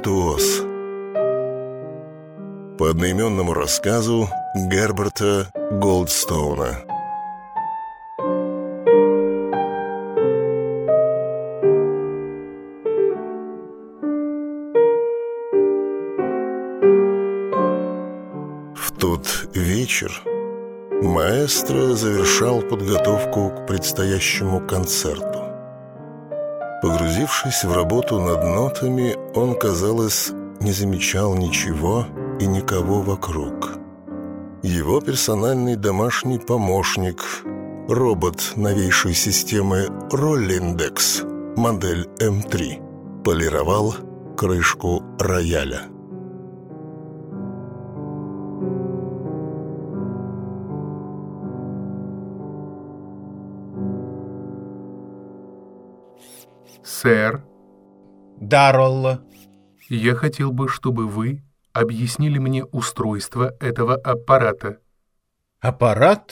«Виртуоз». По одноименному рассказу Герберта Голдстоуна. В тот вечер маэстро завершал подготовку к предстоящему концерту. Погрузившись в работу над нотами, он, казалось, не замечал ничего и никого вокруг. Его персональный домашний помощник, робот новейшей системы Rollindex, модель М3, полировал крышку рояля. Сэр. Да, Ролло. Я хотел бы, чтобы вы объяснили мне устройство этого аппарата. Аппарат?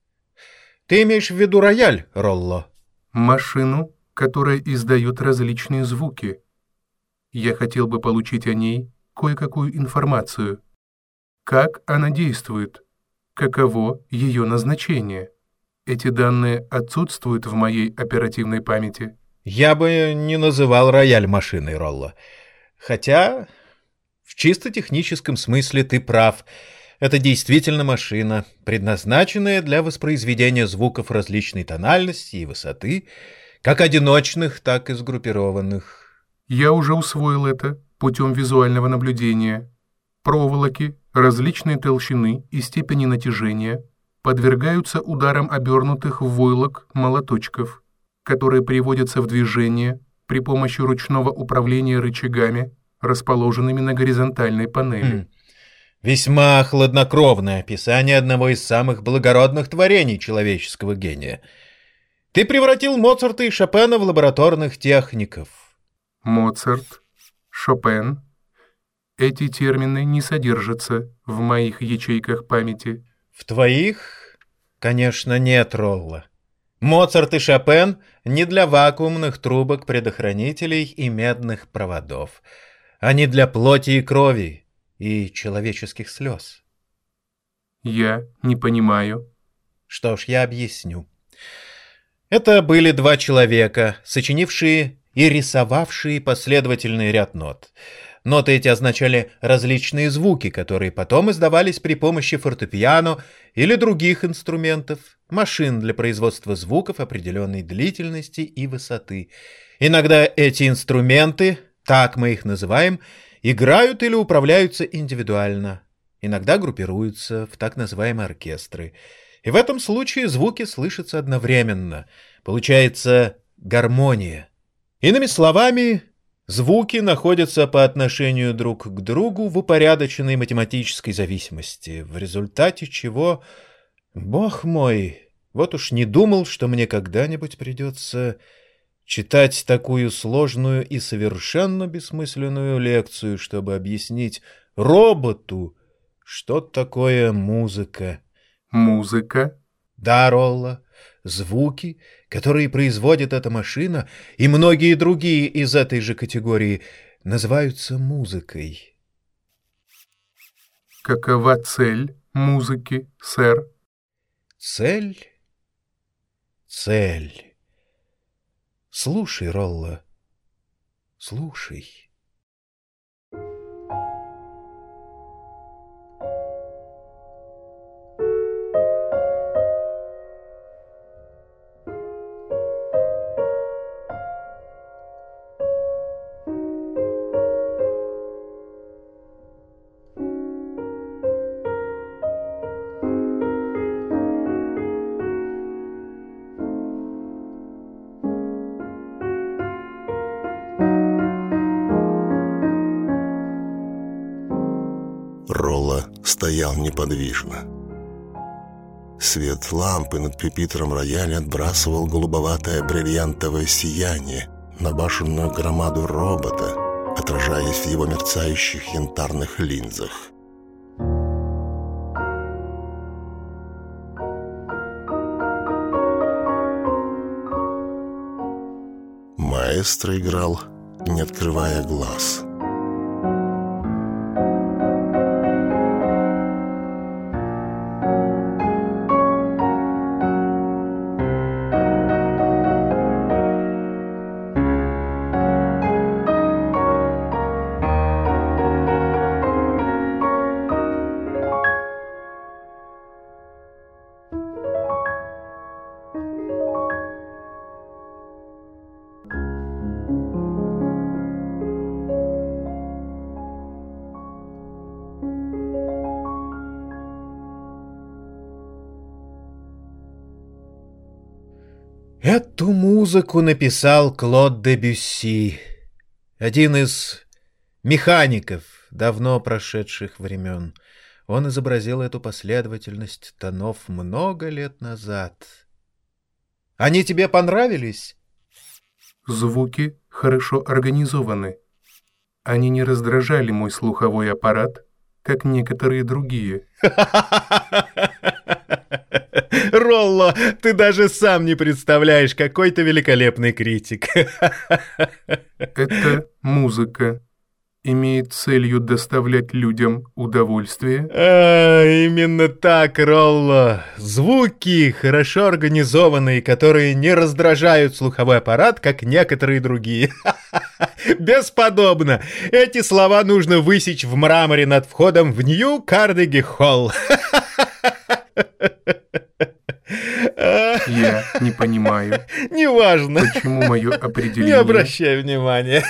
Ты имеешь в виду рояль, Ролло? Машину, которая издает различные звуки. Я хотел бы получить о ней кое-какую информацию. Как она действует? Каково ее назначение? Эти данные отсутствуют в моей оперативной памяти. Я бы не называл рояль машиной, Ролло. Хотя, в чисто техническом смысле ты прав. Это действительно машина, предназначенная для воспроизведения звуков различной тональности и высоты, как одиночных, так и сгруппированных. Я уже усвоил это путем визуального наблюдения. Проволоки различной толщины и степени натяжения подвергаются ударам обернутых в войлок молоточков, которые приводятся в движение при помощи ручного управления рычагами, расположенными на горизонтальной панели. Весьма хладнокровное описание одного из самых благородных творений человеческого гения. Ты превратил Моцарта и Шопена в лабораторных техников. Моцарт, Шопен. Эти термины не содержатся в моих ячейках памяти. В твоих, конечно, нет, Ролло. Моцарт и Шопен не для вакуумных трубок, предохранителей и медных проводов. Они для плоти и крови и человеческих слез. Я не понимаю. Что ж, я объясню. Это были два человека, сочинившие и рисовавшие последовательный ряд нот. Ноты эти означали различные звуки, которые потом издавались при помощи фортепиано или других инструментов, машин для производства звуков определенной длительности и высоты. Иногда эти инструменты, так мы их называем, играют или управляются индивидуально, иногда группируются в так называемые оркестры. И в этом случае звуки слышатся одновременно. Получается гармония. Иными словами, звуки находятся по отношению друг к другу в упорядоченной математической зависимости, в результате чего, бог мой, вот уж не думал, что мне когда-нибудь придется читать такую сложную и совершенно бессмысленную лекцию, чтобы объяснить роботу, что такое музыка. Музыка? Да, Ролло, звуки, которые производит эта машина, и многие другие из этой же категории, называются музыкой. Какова цель музыки, сэр? Цель? Цель. Слушай, Ролло, слушай. Ролло стоял неподвижно. Свет лампы над пюпитром рояля отбрасывал голубоватое бриллиантовое сияние на башенную громаду робота, отражаясь в его мерцающих янтарных линзах. Маэстро играл, не открывая глаз. Эту музыку написал Клод де Бюсси, один из механиков давно прошедших времен. Он изобразил эту последовательность тонов много лет назад. Они тебе понравились? Звуки хорошо организованы. Они не раздражали мой слуховой аппарат, как некоторые другие. Ролло, ты даже сам не представляешь, какой ты великолепный критик. Эта музыка имеет целью доставлять людям удовольствие. Именно так, Ролло. Звуки, хорошо организованные, которые не раздражают слуховой аппарат, как некоторые другие. Бесподобно. Эти слова нужно высечь в мраморе над входом в Нью-Кардеги-Холл. Я не понимаю. Неважно. Почему мое определение... Не обращай внимания.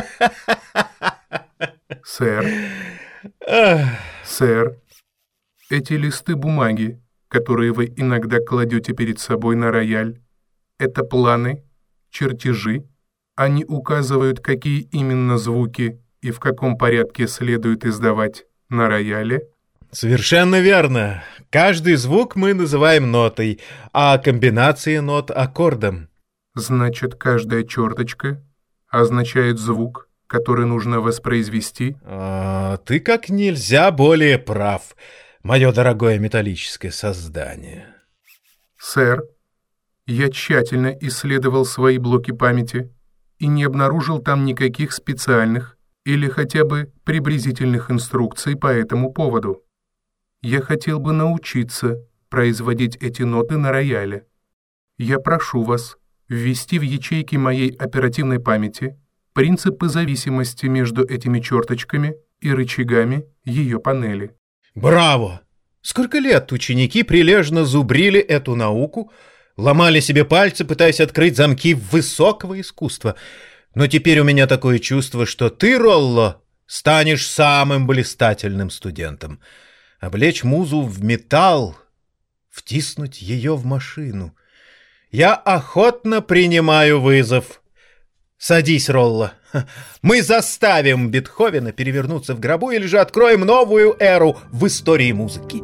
Сэр, эти листы бумаги, которые вы иногда кладете перед собой на рояль, это планы, чертежи, они указывают, какие именно звуки и в каком порядке следует издавать на рояле? Совершенно верно. Каждый звук мы называем нотой, а комбинации нот — аккордом. Значит, каждая черточка означает звук, который нужно воспроизвести? Ты как нельзя более прав, мое дорогое металлическое создание. Сэр, я тщательно исследовал свои блоки памяти и не обнаружил там никаких специальных или хотя бы приблизительных инструкций по этому поводу. Я хотел бы научиться производить эти ноты на рояле. Я прошу вас ввести в ячейки моей оперативной памяти принципы зависимости между этими черточками и рычагами ее панели. Браво! Сколько лет ученики прилежно зубрили эту науку, ломали себе пальцы, пытаясь открыть замки высокого искусства. Но теперь у меня такое чувство, что ты, Ролло, станешь самым блистательным студентом. Облечь музу в металл, втиснуть ее в машину. Я охотно принимаю вызов. Садись, Ролло. Мы заставим Бетховена перевернуться в гробу или же откроем новую эру в истории музыки.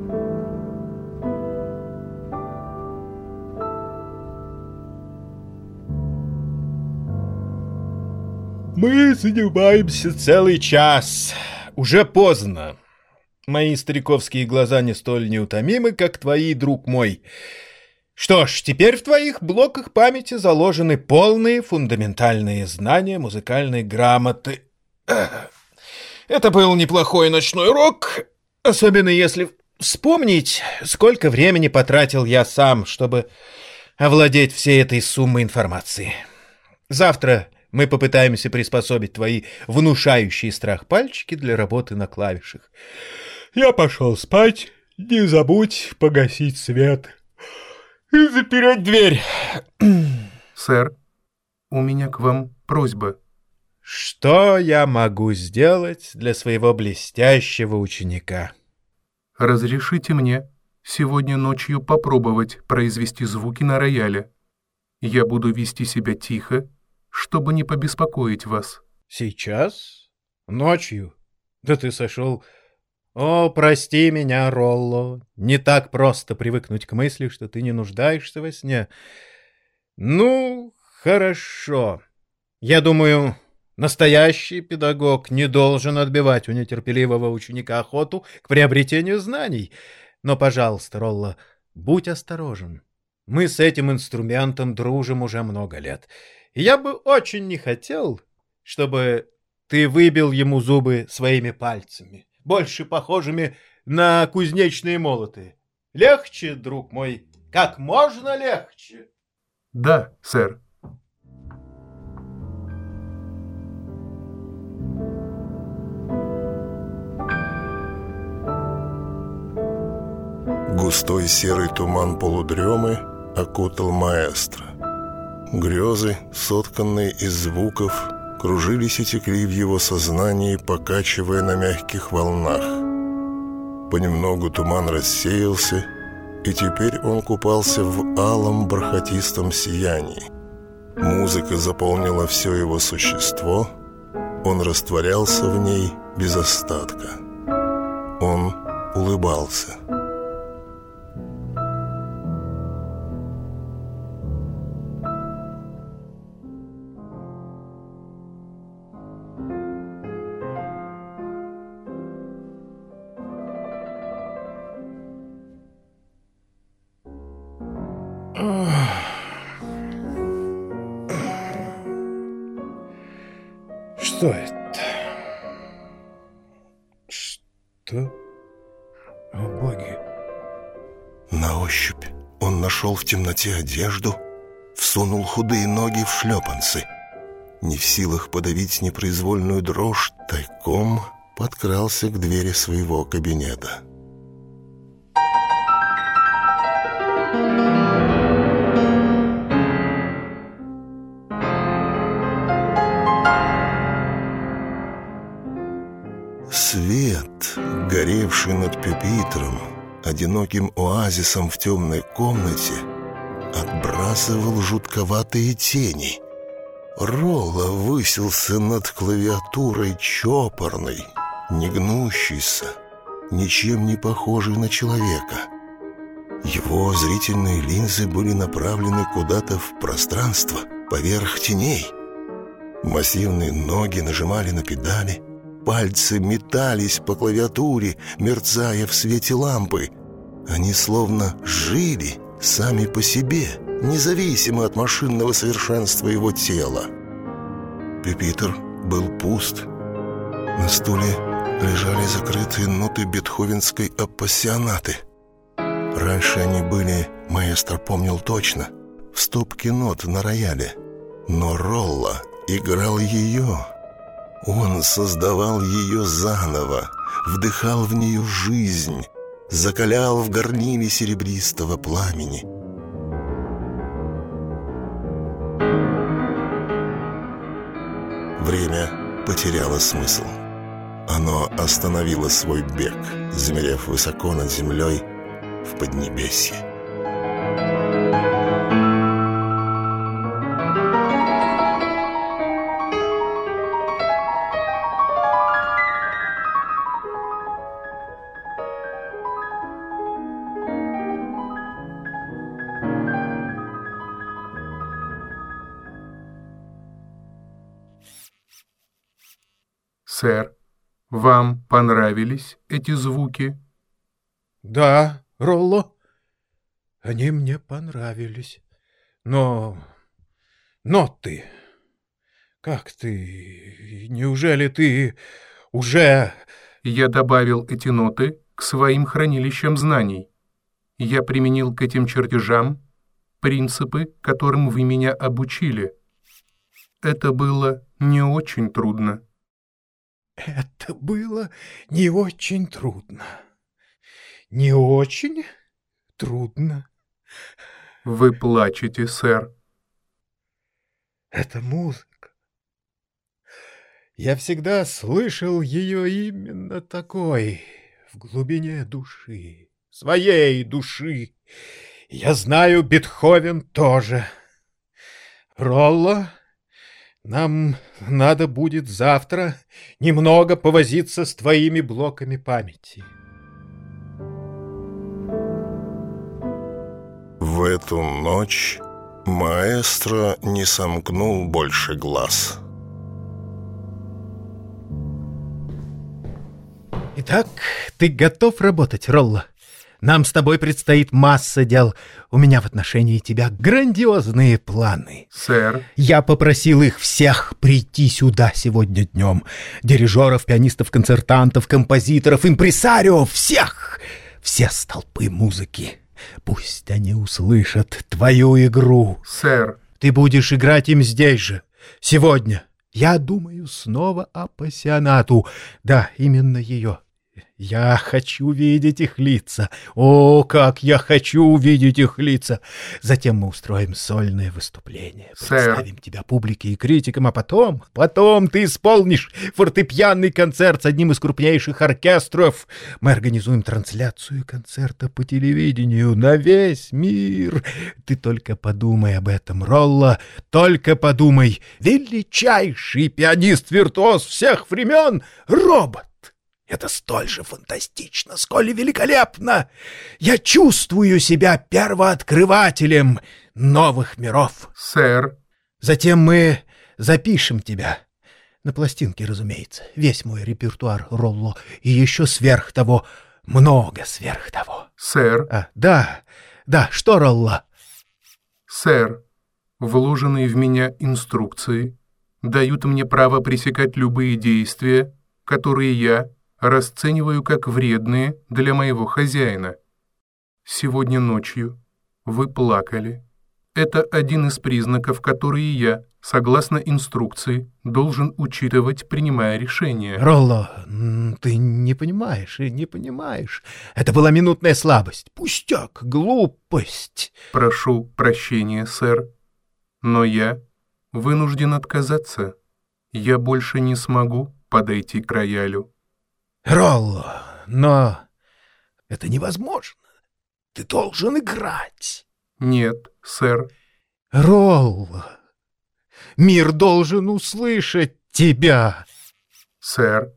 Мы занимаемся целый час. Уже поздно. Мои стариковские глаза не столь неутомимы, как твои, друг мой. Что ж, теперь в твоих блоках памяти заложены полные фундаментальные знания музыкальной грамоты. Это был неплохой ночной урок, особенно если вспомнить, сколько времени потратил я сам, чтобы овладеть всей этой суммой информации. Завтра мы попытаемся приспособить твои внушающие страх пальчики для работы на клавишах. Я пошел спать. Не забудь погасить свет и запереть дверь. Сэр, у меня к вам просьба. Что я могу сделать для своего блестящего ученика? Разрешите мне сегодня ночью попробовать произвести звуки на рояле. Я буду вести себя тихо, чтобы не побеспокоить вас. Сейчас? Ночью? Да ты сошел... О, прости меня, Ролло. Не так просто привыкнуть к мысли, что ты не нуждаешься во сне. Ну, хорошо. Я думаю, настоящий педагог не должен отбивать у нетерпеливого ученика охоту к приобретению знаний. Но, пожалуйста, Ролло, будь осторожен. Мы с этим инструментом дружим уже много лет. И я бы очень не хотел, чтобы ты выбил ему зубы своими пальцами, больше похожими на кузнечные молоты. Легче, друг мой, как можно легче. Да, сэр. Густой серый туман полудремы окутал маэстро. Грезы, сотканные из звуков, кружились и текли в его сознании, покачивая на мягких волнах. Понемногу туман рассеялся, и теперь он купался в алом бархатистом сиянии. Музыка заполнила все его существо, он растворялся в ней без остатка. Он улыбался. Что это? Что? О, боги! На ощупь он нашел в темноте одежду, всунул худые ноги в шлепанцы. Не в силах подавить непроизвольную дрожь, тайком подкрался к двери своего кабинета. Свет, горевший над пюпитром, одиноким оазисом в темной комнате, отбрасывал жутковатые тени. Ролло высился над клавиатурой чопорный, негнущийся, ничем не похожий на человека. Его зрительные линзы были направлены куда-то в пространство, поверх теней. Массивные ноги нажимали на педали, пальцы метались по клавиатуре, мерцая в свете лампы. Они словно жили сами по себе, независимо от машинного совершенства его тела. Пюпитр был пуст. На стуле лежали закрытые ноты бетховенской апассионаты. Раньше они были, маэстро помнил точно, в стопке нот на рояле. Но Ролло играл ее. Он создавал ее заново, вдыхал в нее жизнь, закалял в горниле серебристого пламени. Время потеряло смысл. Оно остановило свой бег, замерев высоко над землей в Поднебесье. Сэр, вам понравились эти звуки? Да, Ролло, они мне понравились. Но ты... Как ты... Неужели ты уже... Я добавил эти ноты к своим хранилищам знаний. Я применил к этим чертежам принципы, которым вы меня обучили. Это было не очень трудно. Это было не очень трудно. Не очень трудно. Вы плачете, сэр. Это музыка. Я всегда слышал ее именно такой, в глубине души, своей души. Я знаю, Бетховен тоже. Ролло, нам надо будет завтра немного повозиться с твоими блоками памяти. В эту ночь маэстро не сомкнул больше глаз. Итак, ты готов работать, Ролло? Нам с тобой предстоит масса дел. У меня в отношении тебя грандиозные планы. Сэр. Я попросил их всех прийти сюда сегодня днем. Дирижеров, пианистов, концертантов, композиторов, импресарио, всех! Все столпы музыки. Пусть они услышат твою игру. Сэр. Ты будешь играть им здесь же, сегодня. Я думаю снова о пассионату. Да, именно ее. Я хочу видеть их лица. О, как я хочу увидеть их лица! Затем мы устроим сольное выступление. Представим тебя публике и критикам, а потом ты исполнишь фортепианный концерт с одним из крупнейших оркестров. Мы организуем трансляцию концерта по телевидению на весь мир. Ты только подумай об этом, Ролло, только подумай. Величайший пианист-виртуоз всех времен — робот. Это столь же фантастично, сколь и великолепно. Я чувствую себя первооткрывателем новых миров. Сэр. Затем мы запишем тебя. На пластинке, разумеется. Весь мой репертуар, Ролло. И еще сверх того, много сверх того. Сэр. Да, что, Ролло? Сэр, вложенные в меня инструкции дают мне право пресекать любые действия, которые я расцениваю как вредные для моего хозяина. Сегодня ночью вы плакали. Это один из признаков, которые я, согласно инструкции, должен учитывать, принимая решение. Ролло, ты не понимаешь. Это была минутная слабость. Пустяк, глупость. Прошу прощения, сэр, но я вынужден отказаться. Я больше не смогу подойти к роялю. Ролло, но это невозможно. Ты должен играть. Нет, сэр. Ролло, мир должен услышать тебя. Сэр,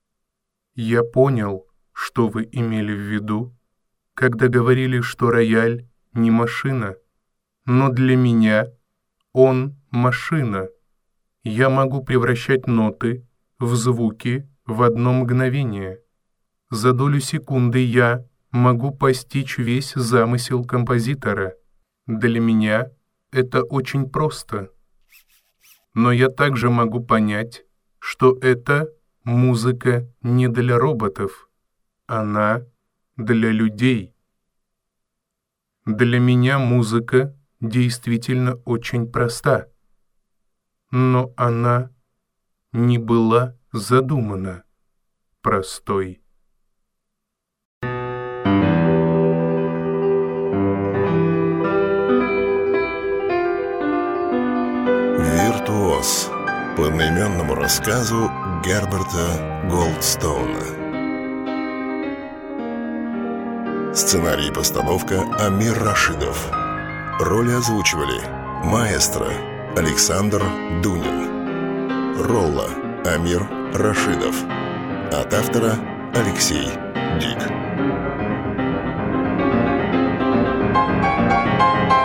я понял, что вы имели в виду, когда говорили, что рояль не машина, но для меня он машина. Я могу превращать ноты в звуки в одно мгновение. За долю секунды я могу постичь весь замысел композитора. Для меня это очень просто. Но я также могу понять, что это музыка не для роботов. Она для людей. Для меня музыка действительно очень проста. Но она не была задумана простой. «Виртуоз» по одноименному рассказу Герберта Голдстоуна. Сценарий и постановка Амир Рашидов. Роли озвучивали маэстро Александр Дунин, Ролло Амир Рашидов, от автора Алексей Дик.